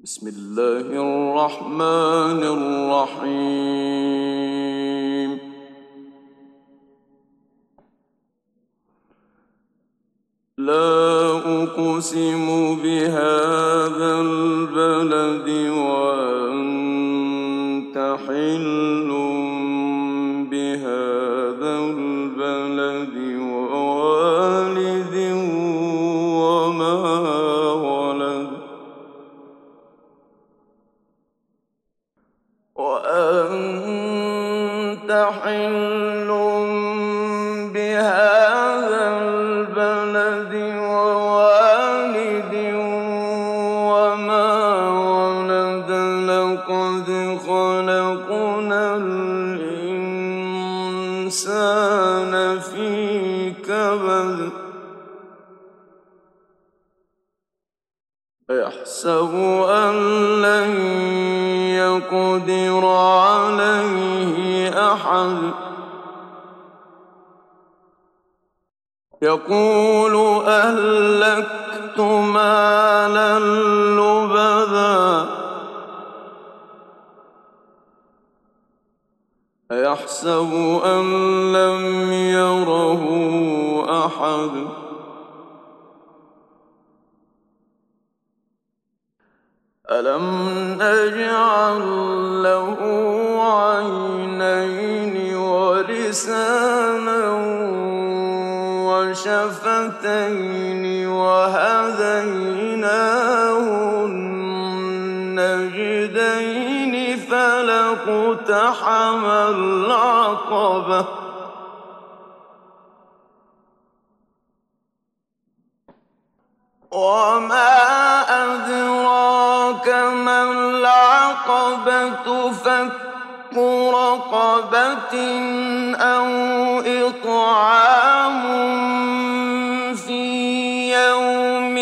بسم الله الرحمن الرحيم. لا أقسم بهذا البلد وأنت حل بهذا البلد ووالد وما ولد وأنت حل بهذا البلد ووالد وما ولد لقد خلقنا الإنسان في كبد أيحسب أن لن يقدر عليه أحد يقول أهلكت مالا لبدا أيحسب أن لم يره أحد ألم نجعل له عينين ولسانا وشفتين وهديناه النجدين فلاقتحم العقبة وما أدراك ما العقبة فك رقبة أو إطعام في يوم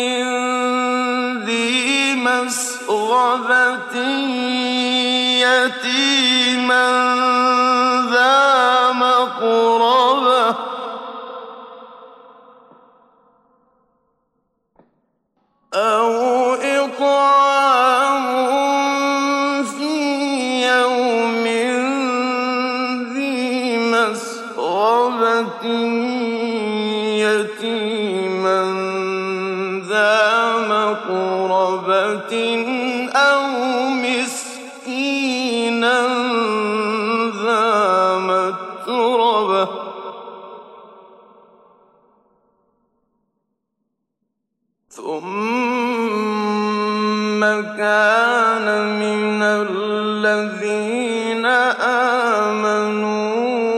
ذي مسغبة يتيما ذا مقربة أو إطعام في يوم ذي مسغبة يتيما ذا مقربة أو مسكينا ذا متربة ثم كان من الذين آمنوا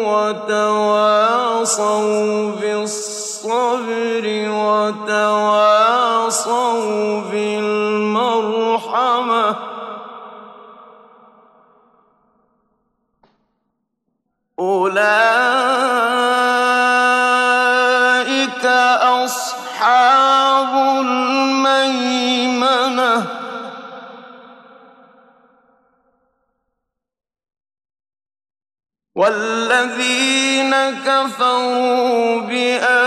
وتواصوا بالصبر وتواصوا بالمرحمة أولئك أصحاب الميمنة والذين كفروا بآياتنا